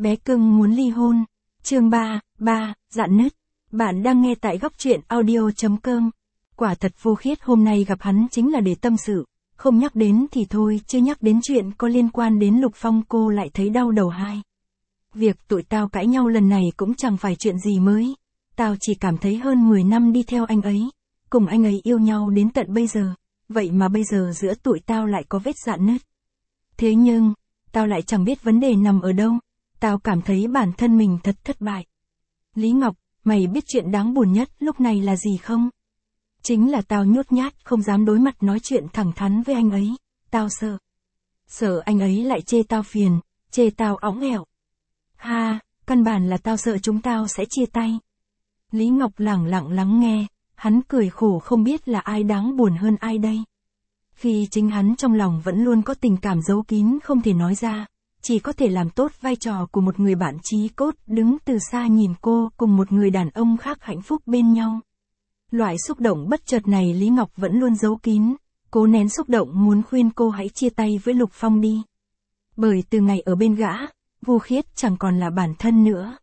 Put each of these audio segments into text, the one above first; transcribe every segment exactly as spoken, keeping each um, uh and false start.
Bé cưng muốn ly hôn. Chương ba, ba, Rạn nứt. Bạn đang nghe tại góc truyện audio chấm com. Quả thật Vô Khiết hôm nay gặp hắn chính là để tâm sự, không nhắc đến thì thôi, chứ nhắc đến chuyện có liên quan đến Lục Phong cô lại thấy đau đầu hai. Việc tụi tao cãi nhau lần này cũng chẳng phải chuyện gì mới. Tao chỉ cảm thấy hơn mười năm đi theo anh ấy, cùng anh ấy yêu nhau đến tận bây giờ, vậy mà bây giờ giữa tụi tao lại có vết rạn nứt. Thế nhưng, tao lại chẳng biết vấn đề nằm ở đâu, tao cảm thấy bản thân mình thật thất bại. Lý Ngọc, mày biết chuyện đáng buồn nhất lúc này là gì không? Chính là tao nhút nhát không dám đối mặt nói chuyện thẳng thắn với anh ấy, tao sợ. Sợ anh ấy lại chê tao phiền, chê tao óng ẻo. Ha, căn bản là tao sợ chúng tao sẽ chia tay. Lý Ngọc lẳng lặng lắng nghe, hắn cười khổ không biết là ai đáng buồn hơn ai đây. Khi chính hắn trong lòng vẫn luôn có tình cảm giấu kín không thể nói ra, chỉ có thể làm tốt vai trò của một người bạn chí cốt đứng từ xa nhìn cô cùng một người đàn ông khác hạnh phúc bên nhau. Loại xúc động bất chợt này Lý Ngọc vẫn luôn giấu kín, cố nén xúc động muốn khuyên cô hãy chia tay với Lục Phong đi. Bởi từ ngày ở bên gã, Vô Khiết chẳng còn là bản thân nữa.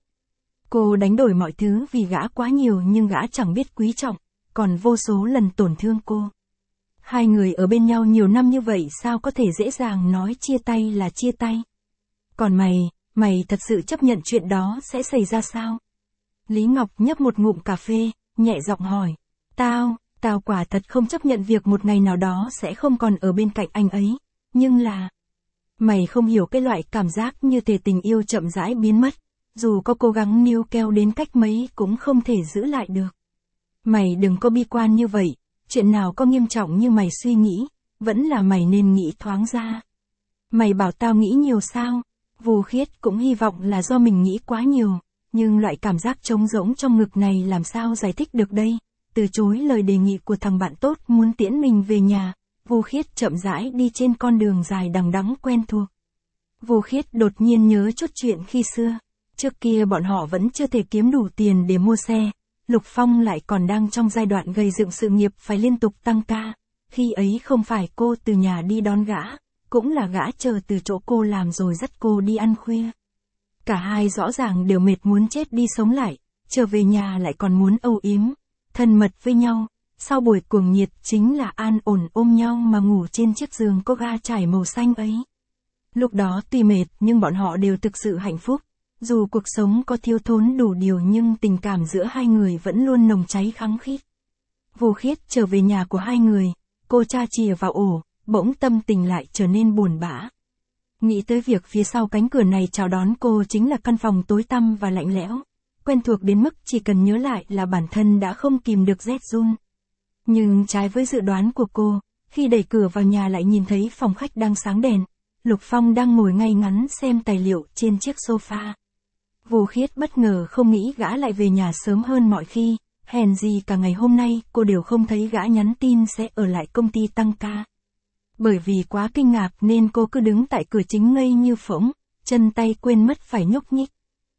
Cô đánh đổi mọi thứ vì gã quá nhiều nhưng gã chẳng biết quý trọng, còn vô số lần tổn thương cô. Hai người ở bên nhau nhiều năm như vậy sao có thể dễ dàng nói chia tay là chia tay. Còn mày, mày thật sự chấp nhận chuyện đó sẽ xảy ra sao? Lý Ngọc nhấp một ngụm cà phê, nhẹ giọng hỏi. Tao, tao quả thật không chấp nhận việc một ngày nào đó sẽ không còn ở bên cạnh anh ấy, nhưng là... Mày không hiểu cái loại cảm giác như thể tình yêu chậm rãi biến mất, dù có cố gắng níu kéo đến cách mấy cũng không thể giữ lại được. Mày đừng có bi quan như vậy, chuyện nào có nghiêm trọng như mày suy nghĩ, vẫn là mày nên nghĩ thoáng ra. Mày bảo tao nghĩ nhiều sao? Vô Khiết cũng hy vọng là do mình nghĩ quá nhiều, nhưng loại cảm giác trống rỗng trong ngực này làm sao giải thích được đây? Từ chối lời đề nghị của thằng bạn tốt muốn tiễn mình về nhà, Vô Khiết chậm rãi đi trên con đường dài đằng đẵng quen thuộc. Vô Khiết đột nhiên nhớ chút chuyện khi xưa. Trước kia bọn họ vẫn chưa thể kiếm đủ tiền để mua xe, Lục Phong lại còn đang trong giai đoạn gây dựng sự nghiệp phải liên tục tăng ca. Khi ấy không phải cô từ nhà đi đón gã, cũng là gã chờ từ chỗ cô làm rồi dắt cô đi ăn khuya. Cả hai rõ ràng đều mệt muốn chết đi sống lại, trở về nhà lại còn muốn âu yếm, thân mật với nhau. Sau buổi cuồng nhiệt chính là an ổn ôm nhau mà ngủ trên chiếc giường có ga trải màu xanh ấy. Lúc đó tuy mệt nhưng bọn họ đều thực sự hạnh phúc. Dù cuộc sống có thiếu thốn đủ điều nhưng tình cảm giữa hai người vẫn luôn nồng cháy khăng khít. Vô Khiết trở về nhà của hai người, cô cha chìa vào ổ, bỗng tâm tình lại trở nên buồn bã. Nghĩ tới việc phía sau cánh cửa này chào đón cô chính là căn phòng tối tăm và lạnh lẽo, quen thuộc đến mức chỉ cần nhớ lại là bản thân đã không kìm được rét run. Nhưng trái với dự đoán của cô, khi đẩy cửa vào nhà lại nhìn thấy phòng khách đang sáng đèn, Lục Phong đang ngồi ngay ngắn xem tài liệu trên chiếc sofa. Vô Khiết bất ngờ không nghĩ gã lại về nhà sớm hơn mọi khi, hèn gì cả ngày hôm nay cô đều không thấy gã nhắn tin sẽ ở lại công ty tăng ca. Bởi vì quá kinh ngạc nên cô cứ đứng tại cửa chính ngây như phỗng, chân tay quên mất phải nhúc nhích.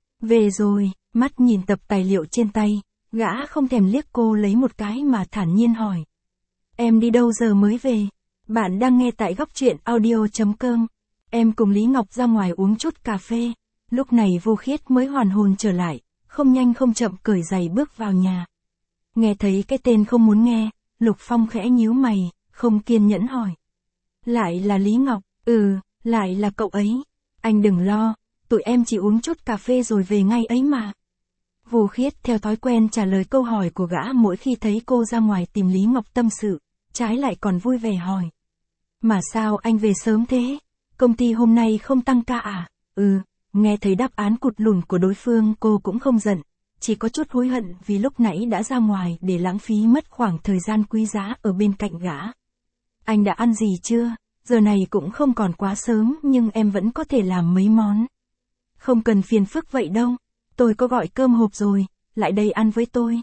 Về rồi, mắt nhìn tập tài liệu trên tay, gã không thèm liếc cô lấy một cái mà thản nhiên hỏi. Em đi đâu giờ mới về? Bạn đang nghe tại góc truyện audio chấm com. Em cùng Lý Ngọc ra ngoài uống chút cà phê. Lúc này Vô Khiết mới hoàn hồn trở lại, không nhanh không chậm cởi giày bước vào nhà. Nghe thấy cái tên không muốn nghe, Lục Phong khẽ nhíu mày, không kiên nhẫn hỏi. Lại là Lý Ngọc? Ừ, lại là cậu ấy. Anh đừng lo, tụi em chỉ uống chút cà phê rồi về ngay ấy mà. Vô Khiết theo thói quen trả lời câu hỏi của gã mỗi khi thấy cô ra ngoài tìm Lý Ngọc tâm sự, trái lại còn vui vẻ hỏi. Mà sao anh về sớm thế? Công ty hôm nay không tăng ca à? Ừ. Nghe thấy đáp án cụt lùn của đối phương cô cũng không giận, chỉ có chút hối hận vì lúc nãy đã ra ngoài để lãng phí mất khoảng thời gian quý giá ở bên cạnh gã. Anh đã ăn gì chưa? Giờ này cũng không còn quá sớm nhưng em vẫn có thể làm mấy món. Không cần phiền phức vậy đâu, tôi có gọi cơm hộp rồi, lại đây ăn với tôi.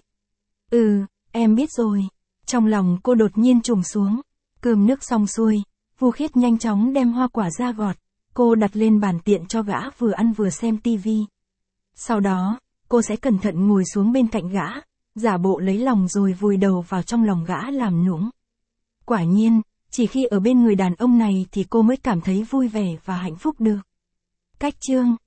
Ừ, em biết rồi. Trong lòng cô đột nhiên trùng xuống, cơm nước xong xuôi, Vô Khiết nhanh chóng đem hoa quả ra gọt. Cô đặt lên bàn tiện cho gã vừa ăn vừa xem tivi. Sau đó, cô sẽ cẩn thận ngồi xuống bên cạnh gã, giả bộ lấy lòng rồi vùi đầu vào trong lòng gã làm nũng. Quả nhiên, chỉ khi ở bên người đàn ông này thì cô mới cảm thấy vui vẻ và hạnh phúc được. Cách chương